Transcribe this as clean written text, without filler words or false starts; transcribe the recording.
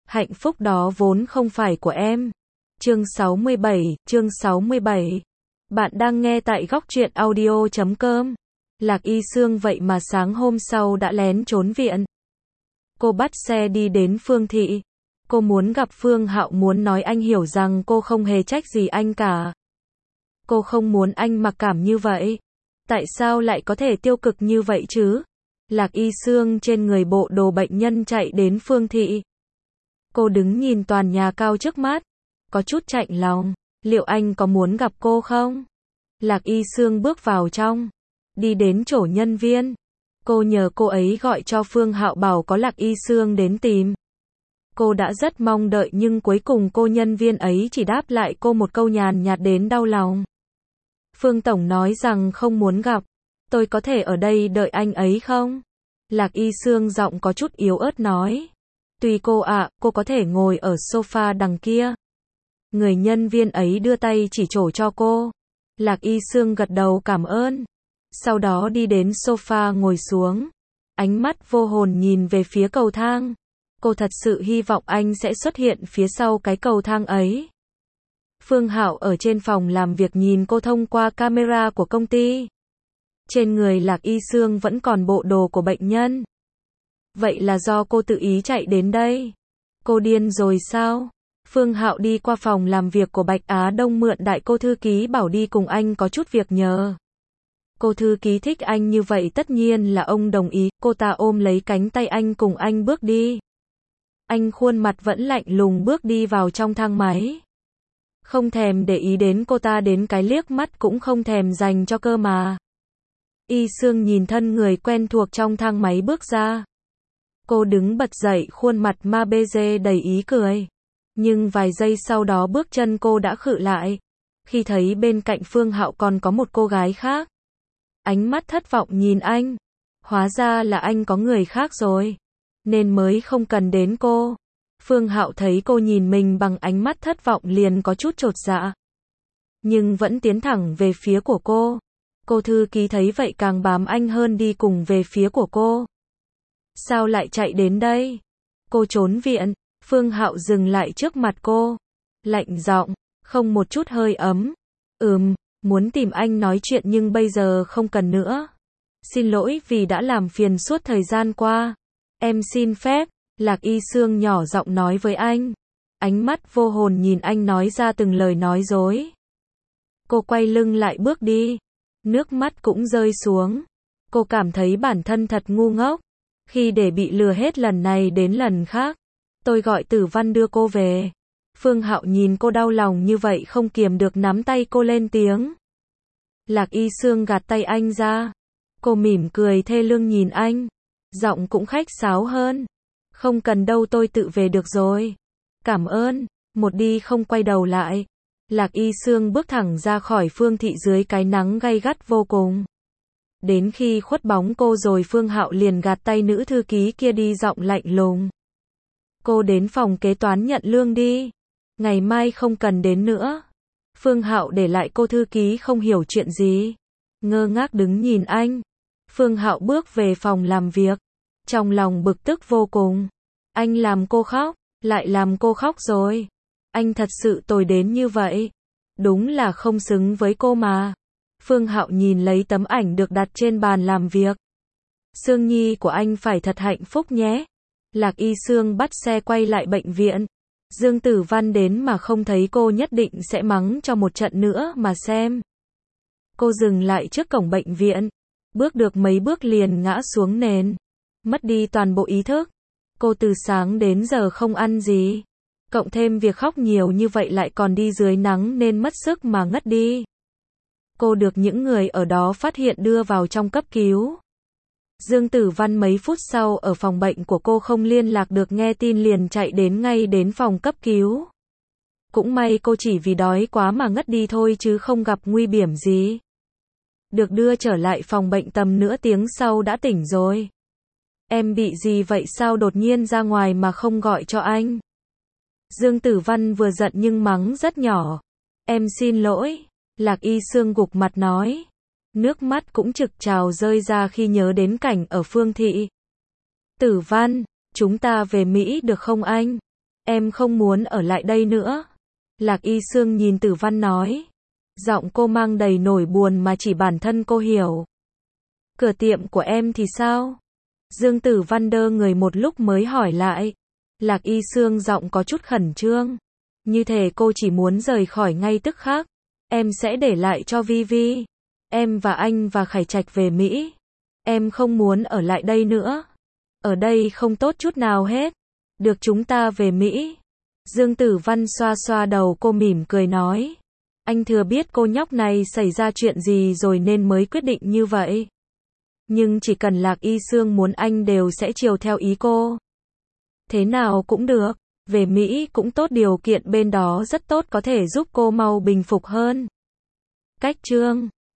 Hạnh phúc đó vốn không phải của em. Chương 67. Bạn đang nghe tại góc truyện audio.com. Lạc Y Sương vậy mà sáng hôm sau đã lén trốn viện. Cô bắt xe đi đến Phương Thị. Cô muốn gặp Phương Hạo, muốn nói anh hiểu rằng cô không hề trách gì anh cả. Cô không muốn anh mặc cảm như vậy. Tại sao lại có thể tiêu cực như vậy chứ? Lạc Y Sương trên người bộ đồ bệnh nhân chạy đến Phương Thị. Cô đứng nhìn toàn nhà cao trước mắt, có chút chạnh lòng. Liệu anh có muốn gặp cô không? Lạc Y Sương bước vào trong, đi đến chỗ nhân viên. Cô nhờ cô ấy gọi cho Phương Hạo bảo có Lạc Y Sương đến tìm. Cô đã rất mong đợi nhưng cuối cùng cô nhân viên ấy chỉ đáp lại cô một câu nhàn nhạt đến đau lòng. Phương Tổng nói rằng không muốn gặp. Tôi có thể ở đây đợi anh ấy không? Lạc Y Sương giọng có chút yếu ớt nói. Tùy cô ạ, cô có thể ngồi ở sofa đằng kia. Người nhân viên ấy đưa tay chỉ trỏ cho cô. Lạc Y Sương gật đầu cảm ơn. Sau đó đi đến sofa ngồi xuống. Ánh mắt vô hồn nhìn về phía cầu thang. Cô thật sự hy vọng anh sẽ xuất hiện phía sau cái cầu thang ấy. Phương Hạo ở trên phòng làm việc nhìn cô thông qua camera của công ty. Trên người Lạc Y Sương vẫn còn bộ đồ của bệnh nhân. Vậy là do cô tự ý chạy đến đây. Cô điên rồi sao? Phương Hạo đi qua phòng làm việc của Bạch Á Đông mượn đại cô thư ký bảo đi cùng anh có chút việc nhờ. Cô thư ký thích anh như vậy tất nhiên là ông đồng ý. Cô ta ôm lấy cánh tay anh cùng anh bước đi. Anh khuôn mặt vẫn lạnh lùng bước đi vào trong thang máy. Không thèm để ý đến cô ta, đến cái liếc mắt cũng không thèm dành cho cơ mà. Y Sương nhìn thân người quen thuộc trong thang máy bước ra. Cô đứng bật dậy, khuôn mặt ma bê dê đầy ý cười. Nhưng vài giây sau đó bước chân cô đã khựng lại. Khi thấy bên cạnh Phương Hạo còn có một cô gái khác. Ánh mắt thất vọng nhìn anh. Hóa ra là anh có người khác rồi. Nên mới không cần đến cô. Phương Hạo thấy cô nhìn mình bằng ánh mắt thất vọng liền có chút chột dạ. Nhưng vẫn tiến thẳng về phía của cô. Cô thư ký thấy vậy càng bám anh hơn đi cùng về phía của cô. Sao lại chạy đến đây? Cô trốn viện. Phương Hạo dừng lại trước mặt cô. Lạnh giọng, không một chút hơi ấm. Muốn tìm anh nói chuyện nhưng bây giờ không cần nữa. Xin lỗi vì đã làm phiền suốt thời gian qua. Em xin phép. Lạc Y Sương nhỏ giọng nói với anh. Ánh mắt vô hồn nhìn anh nói ra từng lời nói dối. Cô quay lưng lại bước đi. Nước mắt cũng rơi xuống. Cô cảm thấy bản thân thật ngu ngốc. Khi để bị lừa hết lần này đến lần khác. Tôi gọi Tử Văn đưa cô về. Phương Hạo nhìn cô đau lòng như vậy không kiềm được nắm tay cô lên tiếng. Lạc Y Sương gạt tay anh ra. Cô mỉm cười thê lương nhìn anh. Giọng cũng khách sáo hơn. Không cần đâu, tôi tự về được rồi. Cảm ơn. Một đi không quay đầu lại. Lạc Y Sương bước thẳng ra khỏi Phương Thị dưới cái nắng gay gắt vô cùng. Đến khi khuất bóng cô rồi Phương Hạo liền gạt tay nữ thư ký kia đi, giọng lạnh lùng. Cô đến phòng kế toán nhận lương đi. Ngày mai không cần đến nữa. Phương Hạo để lại cô thư ký không hiểu chuyện gì. Ngơ ngác đứng nhìn anh. Phương Hạo bước về phòng làm việc. Trong lòng bực tức vô cùng. Anh làm cô khóc, lại làm cô khóc rồi. Anh thật sự tồi đến như vậy. Đúng là không xứng với cô mà. Phương Hạo nhìn lấy tấm ảnh được đặt trên bàn làm việc. Sương Nhi của anh phải thật hạnh phúc nhé. Lạc Y Sương bắt xe quay lại bệnh viện. Dương Tử Văn đến mà không thấy cô nhất định sẽ mắng cho một trận nữa mà xem. Cô dừng lại trước cổng bệnh viện. Bước được mấy bước liền ngã xuống nền. Mất đi toàn bộ ý thức. Cô từ sáng đến giờ không ăn gì. Cộng thêm việc khóc nhiều như vậy lại còn đi dưới nắng nên mất sức mà ngất đi. Cô được những người ở đó phát hiện đưa vào trong cấp cứu. Dương Tử Văn mấy phút sau ở phòng bệnh của cô không liên lạc được, nghe tin liền chạy ngay đến phòng cấp cứu. Cũng may cô chỉ vì đói quá mà ngất đi thôi chứ không gặp nguy hiểm gì. Được đưa trở lại phòng bệnh tầm nửa tiếng sau đã tỉnh rồi. Em bị gì vậy, sao đột nhiên ra ngoài mà không gọi cho anh? Dương Tử Văn vừa giận nhưng mắng rất nhỏ. Em xin lỗi. Lạc Y Sương gục mặt nói. Nước mắt cũng trực trào rơi ra khi nhớ đến cảnh ở Phương Thị. Tử Văn, chúng ta về Mỹ được không anh? Em không muốn ở lại đây nữa. Lạc Y Sương nhìn Tử Văn nói. Giọng cô mang đầy nỗi buồn mà chỉ bản thân cô hiểu. Cửa tiệm của em thì sao? Dương Tử Văn đơ người một lúc mới hỏi lại. Lạc Y Sương giọng có chút khẩn trương. Như thể cô chỉ muốn rời khỏi ngay tức khắc. Em sẽ để lại cho Vi Vi. Em và anh và Khải Trạch về Mỹ. Em không muốn ở lại đây nữa. Ở đây không tốt chút nào hết. Được chúng ta về Mỹ. Dương Tử Văn xoa xoa đầu cô mỉm cười nói. Anh thừa biết cô nhóc này xảy ra chuyện gì rồi nên mới quyết định như vậy. Nhưng chỉ cần Lạc Y Sương muốn anh đều sẽ chiều theo ý cô. Thế nào cũng được. Về Mỹ cũng tốt, điều kiện bên đó rất tốt, có thể giúp cô mau bình phục hơn. Cách chương